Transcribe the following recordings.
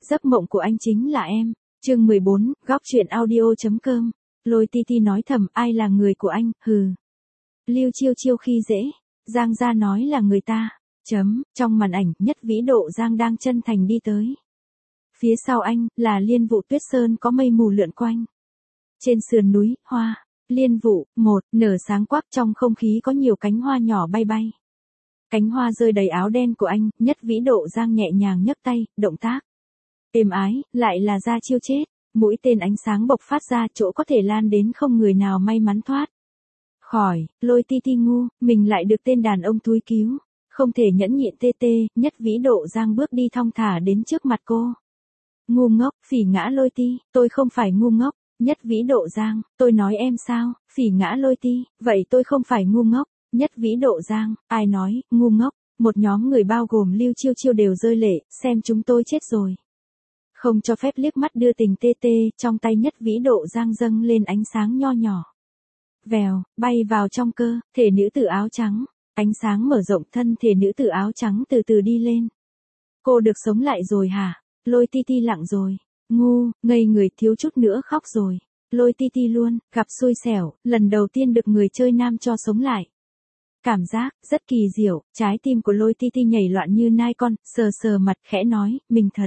giấc mộng của anh chính là em. Chương 14, góc truyện audio.com. Lôi Ti Ti nói thầm, ai là người của anh, hừ. Lưu Chiêu Chiêu khi dễ, Giang Gia nói là người ta. Trong màn ảnh, Nhất Vĩ Độ Giang đang chân thành đi tới. Phía sau anh, là liên vụ tuyết sơn có mây mù lượn quanh. Trên sườn núi, hoa, liên vụ, nở sáng quắc, trong không khí có nhiều cánh hoa nhỏ bay bay. Cánh hoa rơi đầy áo đen của anh, Nhất Vĩ Độ Giang nhẹ nhàng nhấc tay, động tác êm ái, lại là Gia Chiêu chết. Mũi tên ánh sáng bộc phát ra, chỗ có thể lan đến không người nào may mắn thoát khỏi. Lôi Ti Ti ngu, mình lại được tên đàn ông thúi cứu. Không thể nhẫn nhịn tê, Nhất Vĩ Độ Giang bước đi thong thả đến trước mặt cô. Ngu ngốc, phỉ ngã Lôi Ti, tôi không phải ngu ngốc. Nhất Vĩ Độ Giang, tôi nói em sao, phỉ ngã Lôi Ti, vậy tôi không phải ngu ngốc. Nhất Vĩ Độ Giang, ai nói, ngu ngốc. Một nhóm người bao gồm Lưu Chiêu Chiêu đều rơi lệ, xem chúng tôi chết rồi. Không cho phép liếc mắt đưa tình tê, trong tay Nhất Vĩ Độ Giang dâng lên ánh sáng nho nhỏ. Vèo, bay vào trong cơ thể nữ tử áo trắng, ánh sáng mở rộng, thân thể nữ tử áo trắng từ từ đi lên. Cô được sống lại rồi hả? Lôi Ti Ti lặng rồi. Ngu, ngây người, thiếu chút nữa khóc rồi. Lôi Ti Ti luôn, gặp xui xẻo, lần đầu tiên được người chơi nam cho sống lại. Cảm giác, rất kỳ diệu, trái tim của Lôi Ti Ti nhảy loạn như nai con, sờ mặt khẽ nói, mình thật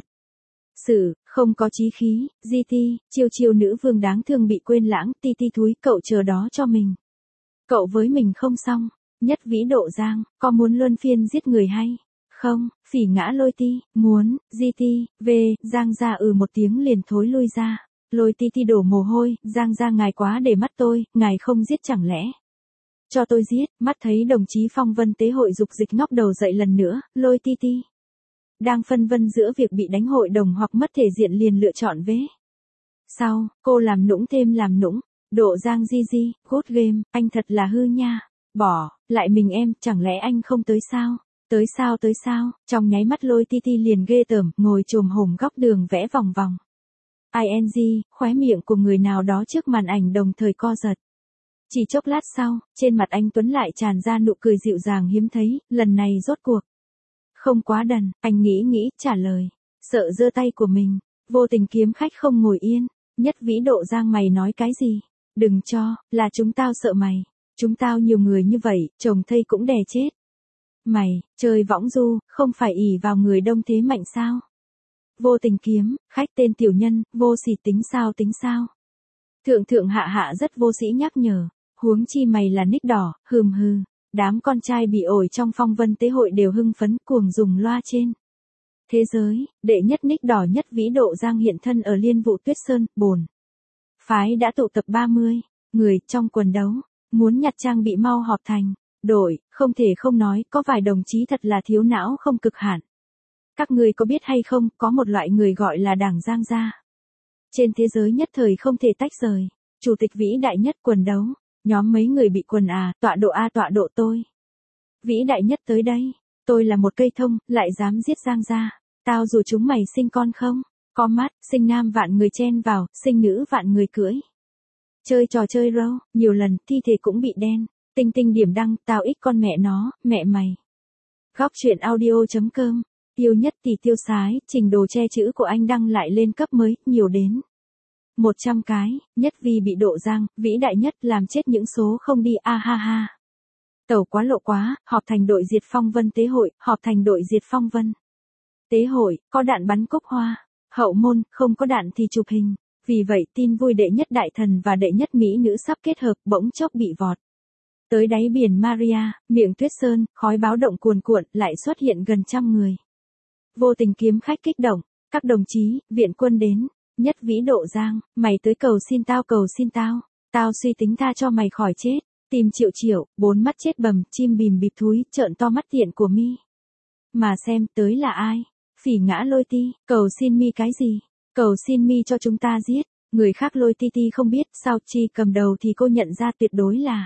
sự không có chí khí. Di Ti, Chiêu Chiêu nữ vương đáng thương bị quên lãng, Ti Ti thúi, cậu chờ đó cho mình. Cậu với mình không xong. Nhất Vĩ Độ Giang, có muốn luân phiên giết người hay không? Phỉ ngã Lôi Ti, muốn. Di Ti, Giang Gia một tiếng liền thối lui ra. Lôi Ti Ti đổ mồ hôi, Giang Gia ngài quá để mắt tôi, ngài không giết chẳng lẽ cho tôi giết. Mắt thấy đồng chí Phong Vân Tế hội dục dịch ngóc đầu dậy lần nữa, Lôi Ti Ti đang phân vân giữa việc bị đánh hội đồng hoặc mất thể diện liền lựa chọn vế sau. Cô làm nũng thêm làm nũng. Độ Giang Di, good game, anh thật là hư nha. Bỏ lại mình em, chẳng lẽ anh không tới sao? Tới sao? Trong nháy mắt Lôi Ti Ti liền ghê tởm, ngồi chồm hổm góc đường vẽ vòng vòng. ING, khóe miệng của người nào đó trước màn ảnh đồng thời co giật. Chỉ chốc lát sau, trên mặt anh Tuấn lại tràn ra nụ cười dịu dàng hiếm thấy, lần này rốt cuộc không quá đần. Anh nghĩ, trả lời. Sợ giơ tay của mình. Vô tình kiếm khách không ngồi yên. Nhất Vĩ Độ Giang, mày nói cái gì? Đừng cho, là chúng tao sợ mày. Chúng tao nhiều người như vậy, chồng thây cũng đè chết. Mày, chơi võng du, không phải ỷ vào người đông thế mạnh sao? Vô tình kiếm, khách tên tiểu nhân, vô sỉ tính sao? Thượng hạ rất vô sĩ nhắc nhở. Huống chi mày là nick đỏ, hừ. Đám con trai bị ổi trong Phong Vân Tế hội đều hưng phấn cuồng dùng loa trên thế giới. Đệ nhất nick đỏ Nhất Vĩ Độ Giang hiện thân ở liên vụ tuyết sơn, bổn phái đã tụ tập 30 người trong quần đấu. Muốn nhặt trang bị mau họp thành đội, không thể không nói, có vài đồng chí thật là thiếu não không cực hạn. Các người có biết hay không, có một loại người gọi là đảng Giang Gia. Trên thế giới nhất thời không thể tách rời. Chủ tịch vĩ đại nhất quần đấu. Nhóm mấy người bị quần tọa độ tôi. Vĩ đại nhất tới đây. Tôi là một cây thông, lại dám giết Giang Gia. Tao dù chúng mày sinh con không? Có mắt, sinh nam vạn người chen vào, sinh nữ vạn người cưỡi. Chơi trò chơi râu, nhiều lần, thi thể cũng bị đen. Tinh điểm đăng, tao ít con mẹ nó, mẹ mày. Góc truyện audio.com. Tiêu Nhất Tỷ tiêu sái, trình độ che chữ của anh đăng lại lên cấp mới, nhiều đến 100 cái. Nhất vì bị Độ Giang, vĩ đại nhất, làm chết những số không đi, ha. Tẩu quá lộ quá, họp thành đội diệt Phong Vân Tế hội, họp thành đội diệt Phong Vân Tế hội, có đạn bắn cúc hoa. Hậu môn, không có đạn thì chụp hình. Vì vậy, tin vui đệ nhất đại thần và đệ nhất mỹ nữ sắp kết hợp, bỗng chốc bị vọt tới đáy biển Maria, miệng tuyết sơn, khói báo động cuồn cuộn, lại xuất hiện gần 100 người. Vô tình kiếm khách kích động. Các đồng chí, viện quân đến. Nhất Vĩ Độ Giang, mày tới cầu xin tao. Tao suy tính tha cho mày khỏi chết. Tìm triệu, 4 mắt chết bầm, chim bìm bịp thúi, trợn to mắt tiện của mi. Mà xem, tới là ai? Phỉ ngã Lôi Ti, cầu xin mi cái gì? Cầu xin mi cho chúng ta giết. Người khác Lôi Ti Ti không biết, sao chi cầm đầu thì cô nhận ra tuyệt đối là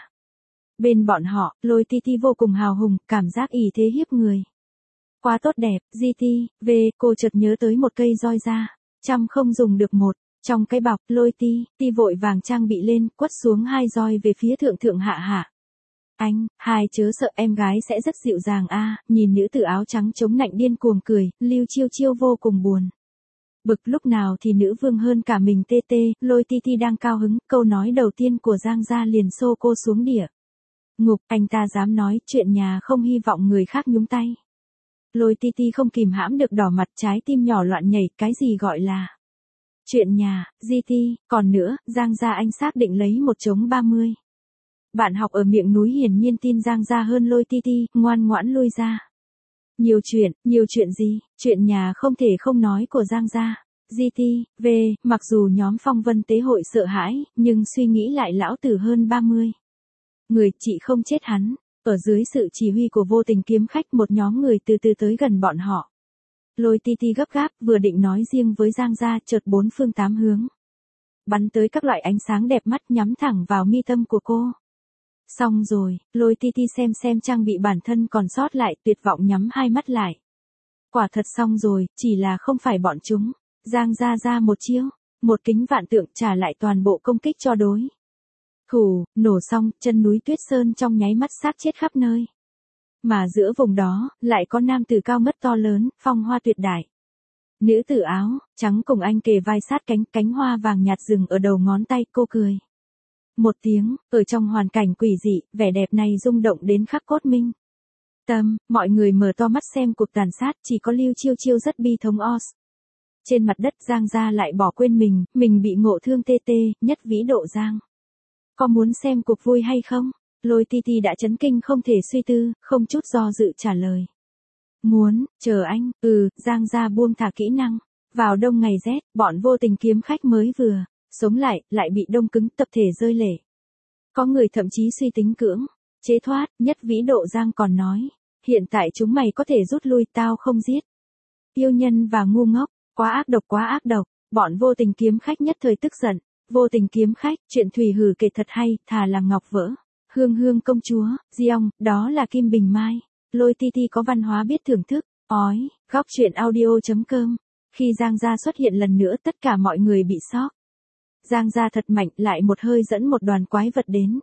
bên bọn họ. Lôi Ti Ti vô cùng hào hùng, cảm giác ỷ thế hiếp người. Quá tốt đẹp. Di Ti, cô chợt nhớ tới một cây roi da. Trăm không dùng được một. Trong cái bọc, Lôi Ti vội vàng trang bị lên, quất xuống 2 roi về phía thượng hạ. Anh, hai chớ sợ, em gái sẽ rất dịu dàng a. Nhìn nữ tử áo trắng chống nạnh điên cuồng cười, Lưu Chiêu Chiêu vô cùng buồn Bực lúc nào thì nữ vương hơn cả mình tê tê, Lôi Ti Ti đang cao hứng, câu nói đầu tiên của Giang Gia liền xô cô xuống địa ngục, anh ta dám nói chuyện nhà không hy vọng người khác nhúng tay. Lôi Ti Ti không kìm hãm được đỏ mặt, trái tim nhỏ loạn nhảy, cái gì gọi là chuyện nhà, GT, còn nữa, Giang Gia anh xác định lấy 1-30. Bạn học ở miệng núi hiển nhiên tin Giang Gia hơn Lôi Ti Ti, ngoan ngoãn lui ra. Nhiều chuyện gì, chuyện nhà không thể không nói của Giang Gia. GT, về, mặc dù nhóm phong vân tế hội sợ hãi, nhưng suy nghĩ lại lão tử hơn 30. Người chị không chết hắn, ở dưới sự chỉ huy của vô tình kiếm khách một nhóm người từ từ tới gần bọn họ. Lôi Ti Ti gấp gáp, vừa định nói riêng với Giang Gia, chợt bốn phương tám hướng bắn tới các loại ánh sáng đẹp mắt nhắm thẳng vào mi tâm của cô. Xong rồi, Lôi Ti Ti xem trang bị bản thân còn sót lại, tuyệt vọng nhắm hai mắt lại. Quả thật xong rồi, chỉ là không phải bọn chúng. Giang Gia ra một chiêu, một kính vạn tượng trả lại toàn bộ công kích cho đối thủ, nổ xong, chân núi Tuyết Sơn trong nháy mắt xác chết khắp nơi. Mà giữa vùng đó, lại có nam tử cao ngất to lớn, phong hoa tuyệt đại. Nữ tử áo trắng cùng anh kề vai sát cánh hoa vàng nhạt rừng ở đầu ngón tay, cô cười một tiếng, ở trong hoàn cảnh quỷ dị, vẻ đẹp này rung động đến khắc cốt minh tâm, mọi người mở to mắt xem cuộc tàn sát, chỉ có Lưu Chiêu Chiêu rất bi thống os. Trên mặt đất Giang Gia lại bỏ quên mình bị ngộ thương tê tê, nhất vĩ độ Giang. Có muốn xem cuộc vui hay không? Lôi Ti Ti đã chấn kinh không thể suy tư, không chút do dự trả lời. Muốn, chờ anh, Giang Gia buông thả kỹ năng. Vào đông ngày rét, bọn vô tình kiếm khách mới vừa sống lại bị đông cứng, tập thể rơi lệ. Có người thậm chí suy tính cưỡng chế thoát, nhất vĩ độ Giang còn nói, hiện tại chúng mày có thể rút lui, tao không giết. Yêu nhân và ngu ngốc, quá ác độc, bọn vô tình kiếm khách nhất thời tức giận. Vô tình kiếm khách, chuyện Thủy Hử kể thật hay, thà là ngọc vỡ. Hương công chúa, Diong, đó là Kim Bình Mai. Lôi Ti Ti có văn hóa biết thưởng thức, góc truyện audio.com. Khi Giang Gia xuất hiện lần nữa, tất cả mọi người bị sốc. Giang Gia thật mạnh, lại một hơi dẫn một đoàn quái vật đến.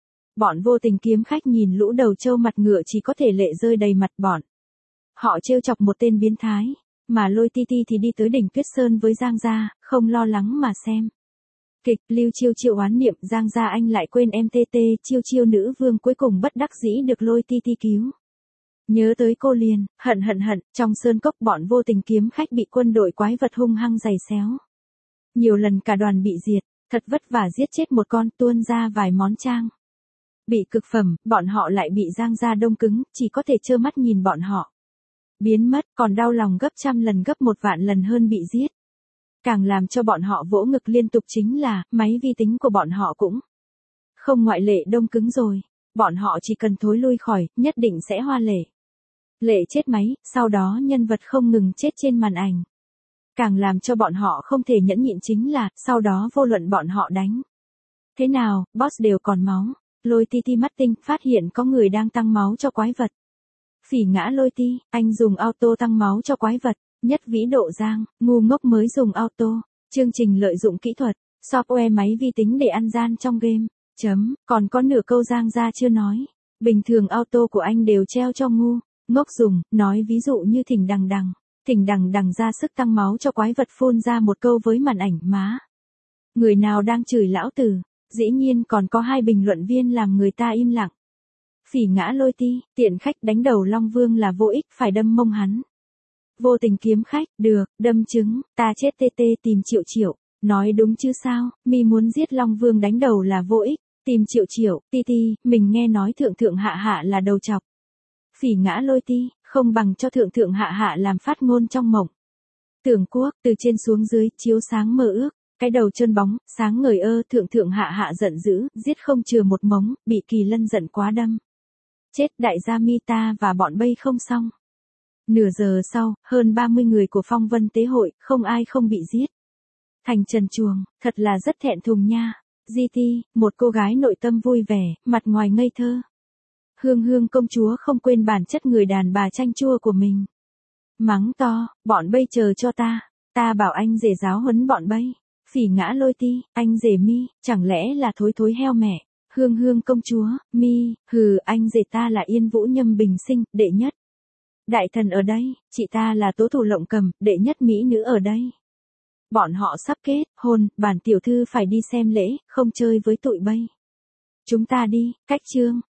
Bọn vô tình kiếm khách nhìn lũ đầu trâu mặt ngựa chỉ có thể lệ rơi đầy mặt bọn. Họ trêu chọc một tên biến thái, mà Lôi Ti Ti thì đi tới đỉnh Tuyết Sơn với Giang Gia, không lo lắng mà xem kịch. Lưu Chiêu Chiêu oán niệm, Giang Gia anh lại quên em tê tê, Chiêu nữ vương cuối cùng bất đắc dĩ được Lôi Ti Ti cứu. Nhớ tới cô liền, hận, trong sơn cốc bọn vô tình kiếm khách bị quân đội quái vật hung hăng giày xéo. Nhiều lần cả đoàn bị diệt, thật vất vả giết chết một con, tuôn ra vài món trang bị cực phẩm, bọn họ lại bị Giang Gia đông cứng, chỉ có thể trơ mắt nhìn bọn họ biến mất, còn đau lòng gấp trăm lần gấp 1.000.000 lần hơn bị giết. Càng làm cho bọn họ vỗ ngực liên tục chính là, máy vi tính của bọn họ cũng không ngoại lệ đông cứng rồi. Bọn họ chỉ cần thối lui khỏi, nhất định sẽ hoa lệ chết máy, sau đó nhân vật không ngừng chết trên màn ảnh. Càng làm cho bọn họ không thể nhẫn nhịn chính là, sau đó vô luận bọn họ đánh thế nào, boss đều còn máu. Lôi Ti Ti mắt tinh, phát hiện có người đang tăng máu cho quái vật. Phỉ ngã Lôi Ti, anh dùng auto tăng máu cho quái vật. Nhất vĩ độ Giang, ngu ngốc mới dùng auto. Chương trình lợi dụng kỹ thuật, software máy vi tính để ăn gian trong game. Còn có nửa câu Giang Gia chưa nói. Bình thường auto của anh đều treo cho ngu ngốc dùng, nói ví dụ như thỉnh đằng ra sức tăng máu cho quái vật, phun ra một câu với màn ảnh má. Người nào đang chửi lão tử? Dĩ nhiên còn có 2 bình luận viên làm người ta im lặng. Phỉ ngã Lôi Ti, tiện khách đánh đầu Long Vương là vô ích, phải đâm mông hắn. Vô tình kiếm khách, được, đâm trứng, ta chết tê tê, tìm Triệu. Nói đúng chứ sao, mi muốn giết Long Vương đánh đầu là vô ích, tìm Triệu, Ti Ti, mình nghe nói thượng hạ là đầu chọc. Phỉ ngã Lôi Ti, không bằng cho thượng hạ làm phát ngôn trong mộng. Tưởng Quốc, từ trên xuống dưới, chiếu sáng mơ ước, cái đầu trơn bóng, sáng ngời thượng hạ giận dữ, giết không chừa một mống, bị Kỳ Lân giận quá đâm. Chết đại gia mi ta và bọn bây không xong. Nửa giờ sau, hơn 30 người của phong vân tế hội, không ai không bị giết. Thành trần chuồng, thật là rất thẹn thùng nha. GT, một cô gái nội tâm vui vẻ, mặt ngoài ngây thơ. Hương công chúa không quên bản chất người đàn bà chanh chua của mình. Mắng to, bọn bây chờ cho ta bảo anh rể giáo huấn bọn bây. Phỉ ngã Lôi Ti, anh rể mi, chẳng lẽ là thối heo mẹ. Hương công chúa, mi, anh rể ta là Yên Vũ Nhâm Bình Sinh, đệ nhất đại thần ở đây, chị ta là Tố Thủ Lộng Cầm, đệ nhất mỹ nữ ở đây. Bọn họ sắp kết hôn, bản tiểu thư phải đi xem lễ, không chơi với tụi bay. Chúng ta đi, cách chương.